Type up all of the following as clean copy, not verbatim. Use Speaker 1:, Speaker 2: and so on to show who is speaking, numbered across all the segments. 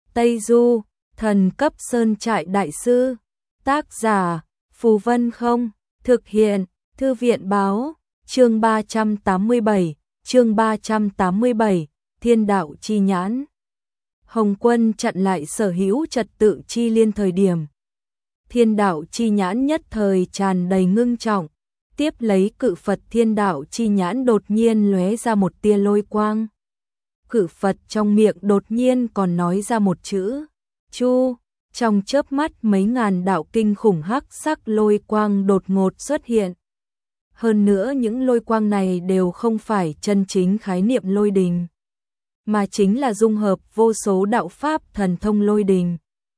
Speaker 1: Tây Du, thần cấp sơn trại đại sư. Tác giả, Phù Vân Không. Thực hiện, Thư viện báo. Chương 387, Thiên đạo chi nhãn. Hồng Quân chặn lại sở hữu trật tự chi liên thời điểm. Thiên đạo chi nhãn nhất thời tràn đầy ngưng trọng, tiếp lấy cự Phật thiên đạo chi nhãn đột nhiên lóe ra một tia lôi quang. Cự Phật trong miệng đột nhiên còn nói ra một chữ, Chu, trong chớp mắt mấy ngàn đạo kinh khủng hắc sắc lôi quang đột ngột xuất hiện. Hơn nữa những lôi quang này đều không phải chân chính khái niệm lôi đình, mà chính là dung hợp vô số đạo pháp thần thông lôi đình.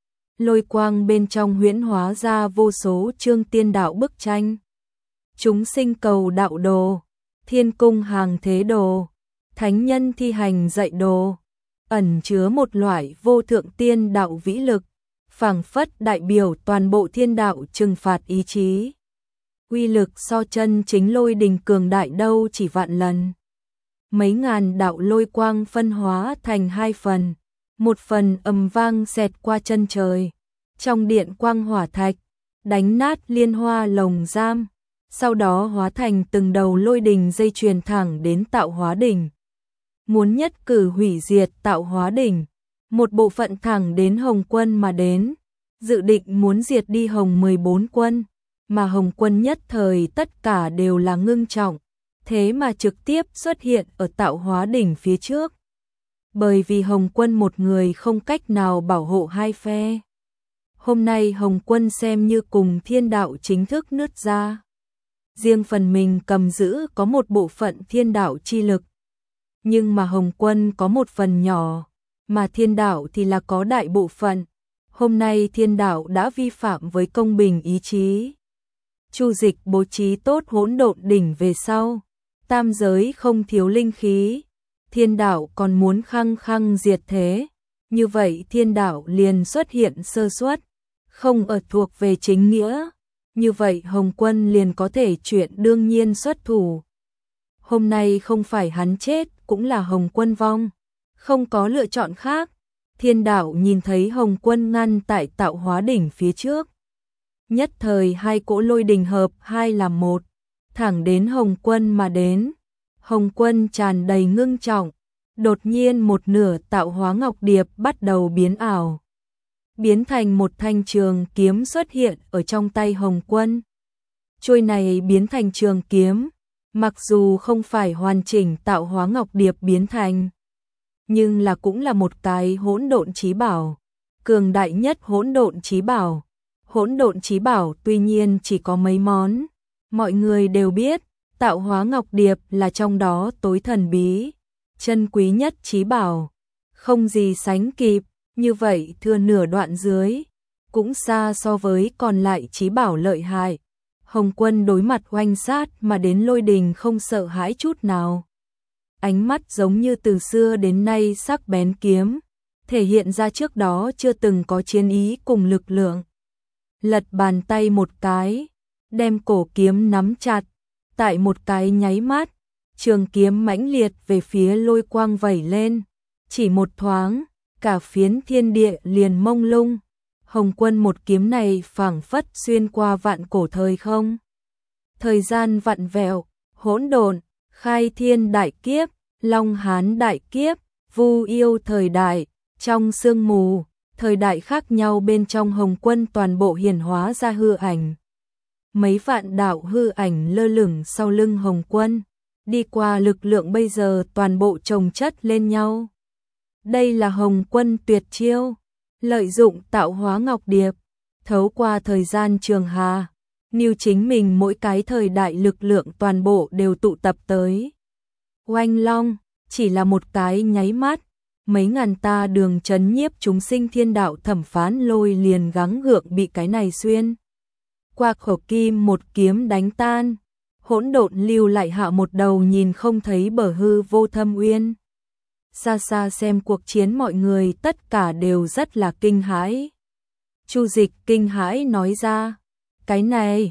Speaker 1: Lôi quang bên trong huyễn hóa ra vô số chương tiên đạo bức tranh. Chúng sinh cầu đạo đồ, thiên cung hàng thế đồ, thánh nhân thi hành dạy đồ, ẩn chứa một loại vô thượng tiên đạo vĩ lực, phảng phất đại biểu toàn bộ thiên đạo trừng phạt ý chí. Uy lực so chân chính lôi đình cường đại đâu chỉ vạn lần. Mấy ngàn đạo lôi quang phân hóa thành hai phần, một phần ầm vang xẹt qua chân trời, trong điện quang hỏa thạch, đánh nát liên hoa lồng giam, sau đó hóa thành từng đầu lôi đình dây chuyền thẳng đến Tạo Hóa đỉnh. Muốn nhất cử hủy diệt Tạo Hóa đỉnh, một bộ phận thẳng đến Hồng Quân mà đến, dự định muốn diệt đi Hồng 14 quân, mà Hồng Quân nhất thời tất cả đều là ngưng trọng, thế mà trực tiếp xuất hiện ở Tạo Hóa đỉnh phía trước. Bởi vì Hồng Quân một người không cách nào bảo hộ hai phe. Hôm nay Hồng Quân xem như cùng thiên đạo chính thức nứt ra. Riêng phần mình cầm giữ có một bộ phận thiên đạo chi lực. Nhưng mà Hồng Quân có một phần nhỏ, mà thiên đạo thì là có đại bộ phận. Hôm nay thiên đạo đã vi phạm với công bình ý chí. Chu Dịch bố trí tốt hỗn độn đỉnh về sau. Tam giới không thiếu linh khí. Thiên đạo còn muốn khăng khăng diệt thế. Như vậy thiên đạo liền xuất hiện sơ suất, không ở thuộc về chính nghĩa. Như vậy Hồng Quân liền có thể chuyện đương nhiên xuất thủ. Hôm nay không phải hắn chết cũng là Hồng Quân vong, không có lựa chọn khác. Thiên đạo nhìn thấy Hồng Quân ngăn tại Tạo Hóa đỉnh phía trước. Nhất thời hai cỗ lôi đình hợp hai làm một, thẳng đến Hồng Quân mà đến. Hồng Quân tràn đầy ngưng trọng, đột nhiên một nửa Tạo Hóa Ngọc Điệp bắt đầu biến ảo, biến thành một thanh trường kiếm xuất hiện ở trong tay Hồng Quân. Chuôi này biến thành trường kiếm, mặc dù không phải hoàn chỉnh Tạo Hóa Ngọc Điệp biến thành, nhưng là cũng là một cái hỗn độn chí bảo, cường đại nhất hỗn độn chí bảo. Hỗn độn chí bảo tuy nhiên chỉ có mấy món, mọi người đều biết, Tạo Hóa Ngọc Điệp là trong đó tối thần bí, chân quý nhất chí bảo, không gì sánh kịp. Như vậy thừa nửa đoạn dưới, cũng xa so với còn lại chí bảo lợi hại. Hồng Quân đối mặt oanh sát mà đến lôi đình không sợ hãi chút nào. Ánh mắt giống như từ xưa đến nay sắc bén kiếm, thể hiện ra trước đó chưa từng có chiến ý cùng lực lượng. Lật bàn tay một cái, đem cổ kiếm nắm chặt, tại một cái nháy mắt, trường kiếm mãnh liệt về phía lôi quang vẩy lên, chỉ một thoáng. Cả phiến thiên địa liền mông lung. Hồng Quân một kiếm này phảng phất xuyên qua vạn cổ thời không. Thời gian vặn vẹo, hỗn độn, khai thiên đại kiếp, long hán đại kiếp, vu yêu thời đại, trong sương mù, thời đại khác nhau bên trong Hồng Quân toàn bộ hiển hóa ra hư ảnh. Mấy vạn đạo hư ảnh lơ lửng sau lưng Hồng Quân, đi qua lực lượng bây giờ toàn bộ chồng chất lên nhau. Đây là Hồng Quân tuyệt chiêu, lợi dụng Tạo Hóa Ngọc Điệp, thấu qua thời gian trường hà, níu chính mình mỗi cái thời đại lực lượng toàn bộ đều tụ tập tới. Oanh long, chỉ là một cái nháy mắt, mấy ngàn ta đường chấn nhiếp chúng sinh thiên đạo thẩm phán lôi liền gắng gượng bị cái này xuyên. Qua khẩu kim một kiếm đánh tan, hỗn độn lưu lại hạ một đầu nhìn không thấy bờ hư vô thâm uyên. Xa xa xem cuộc chiến mọi người tất cả đều rất là kinh hãi. Chu Dịch kinh hãi nói ra, cái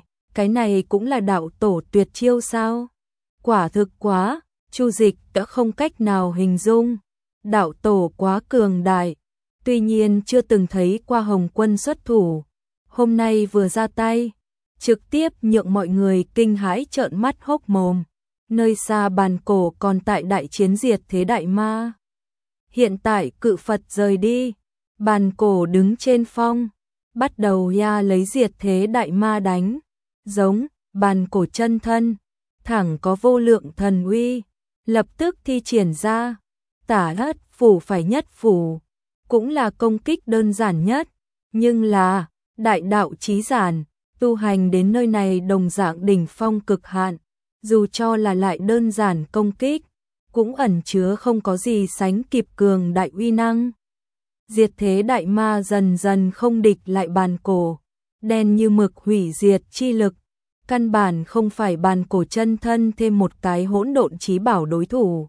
Speaker 1: này cũng là đạo tổ tuyệt chiêu sao? Quả thực quá, Chu Dịch đã không cách nào hình dung, đạo tổ quá cường đại, tuy nhiên chưa từng thấy qua Hồng Quân xuất thủ, hôm nay vừa ra tay, trực tiếp nhượng mọi người kinh hãi trợn mắt hốc mồm. Nơi xa bàn cổ còn tại đại chiến diệt thế đại ma. Hiện tại cự Phật rời đi, bàn cổ đứng trên phong, bắt đầu lấy diệt thế đại ma đánh, giống bàn cổ chân thân, thẳng có vô lượng thần uy, lập tức thi triển ra, tả ất phủ phải nhất phủ, cũng là công kích đơn giản nhất, nhưng là đại đạo chí giản, tu hành đến nơi này đồng dạng đỉnh phong cực hạn, dù cho là lại đơn giản công kích, cũng ẩn chứa không có gì sánh kịp cường đại uy năng. Diệt thế đại ma dần dần không địch lại bàn cổ, đen như mực hủy diệt chi lực, căn bản không phải bàn cổ chân thân thêm một cái hỗn độn chí bảo đối thủ.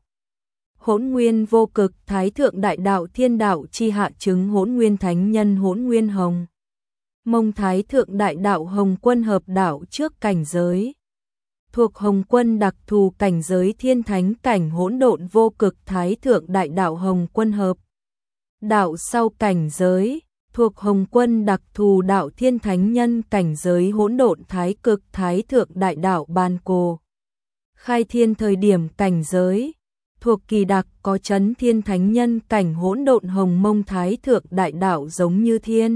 Speaker 1: Hỗn nguyên vô cực thái thượng đại đạo thiên đạo chi hạ chứng hỗn nguyên thánh nhân hỗn nguyên hồng. Mông thái thượng đại đạo Hồng Quân hợp đạo trước cảnh giới. Thuộc Hồng Quân đặc thù cảnh giới thiên thánh cảnh hỗn độn vô cực thái thượng đại đạo Hồng Quân hợp. Đạo sau cảnh giới, thuộc Hồng Quân đặc thù đạo thiên thánh nhân cảnh giới hỗn độn thái cực thái thượng đại đạo bàn cổ. Khai thiên thời điểm cảnh giới, thuộc kỳ đặc có chấn thiên thánh nhân cảnh hỗn độn hồng mông thái thượng đại đạo giống như thiên.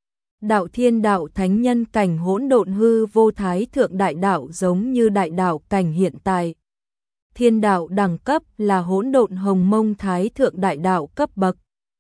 Speaker 1: Đạo thiên đạo thánh nhân cảnh hỗn độn hư vô thái thượng đại đạo giống như đại đạo cảnh hiện tại. Thiên đạo đẳng cấp là hỗn độn hồng mông thái thượng đại đạo cấp bậc.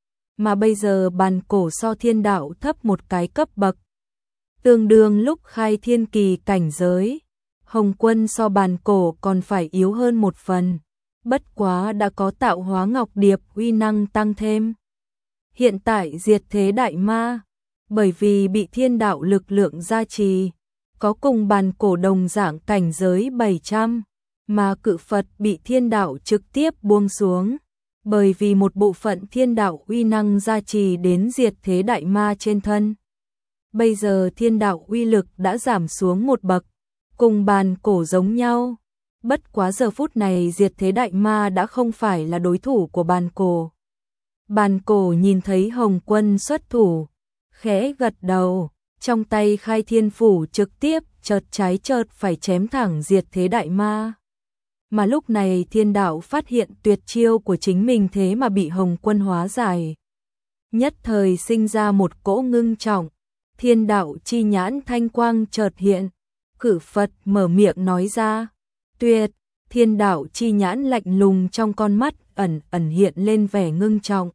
Speaker 1: Mà bây giờ bàn cổ so thiên đạo thấp một cái cấp bậc. Tương đương lúc khai thiên kỳ cảnh giới, Hồng Quân so bàn cổ còn phải yếu hơn một phần. Bất quá đã có tạo hóa ngọc điệp uy năng tăng thêm. Hiện tại diệt thế đại ma, bởi vì bị thiên đạo lực lượng gia trì, có cùng bàn cổ đồng dạng cảnh giới 700, mà cự Phật bị thiên đạo trực tiếp buông xuống, bởi vì một bộ phận thiên đạo uy năng gia trì đến diệt thế đại ma trên thân. Bây giờ thiên đạo uy lực đã giảm xuống một bậc, cùng bàn cổ giống nhau. Bất quá giờ phút này diệt thế đại ma đã không phải là đối thủ của bàn cổ. Bàn cổ nhìn thấy Hồng Quân xuất thủ, khẽ gật đầu, trong tay khai thiên phủ trực tiếp chợt trái chợt phải chém thẳng diệt thế đại ma. Mà lúc này thiên đạo phát hiện tuyệt chiêu của chính mình thế mà bị Hồng Quân hóa giải. Nhất thời sinh ra một cỗ ngưng trọng, thiên đạo chi nhãn thanh quang chợt hiện, cử Phật mở miệng nói ra, tuyệt, thiên đạo chi nhãn lạnh lùng trong con mắt ẩn hiện lên vẻ ngưng trọng.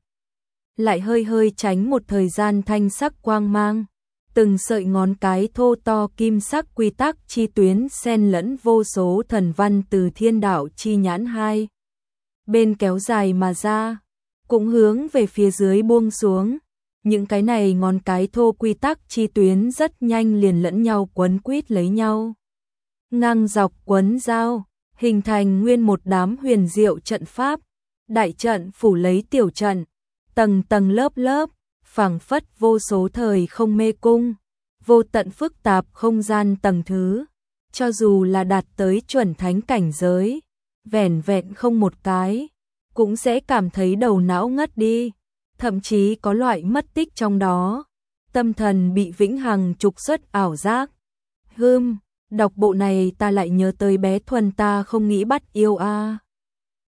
Speaker 1: Lại hơi hơi tránh một thời gian thanh sắc quang mang, từng sợi ngón cái thô to kim sắc quy tắc chi tuyến xen lẫn vô số thần văn từ thiên đạo chi nhãn hai bên kéo dài mà ra, cũng hướng về phía dưới buông xuống. Những cái này ngón cái thô quy tắc chi tuyến rất nhanh liền lẫn nhau quấn quýt lấy nhau, ngang dọc quấn giao, hình thành nguyên một đám huyền diệu trận pháp, đại trận phủ lấy tiểu trận, tầng tầng lớp lớp, phảng phất vô số thời không mê cung, vô tận phức tạp không gian tầng thứ, cho dù là đạt tới chuẩn thánh cảnh giới, vẻn vẹn không một cái, cũng sẽ cảm thấy đầu não ngất đi, thậm chí có loại mất tích trong đó, tâm thần bị vĩnh hằng trục xuất ảo giác. Đọc bộ này ta lại nhớ tới bé Thuần ta không nghĩ bắt yêu a.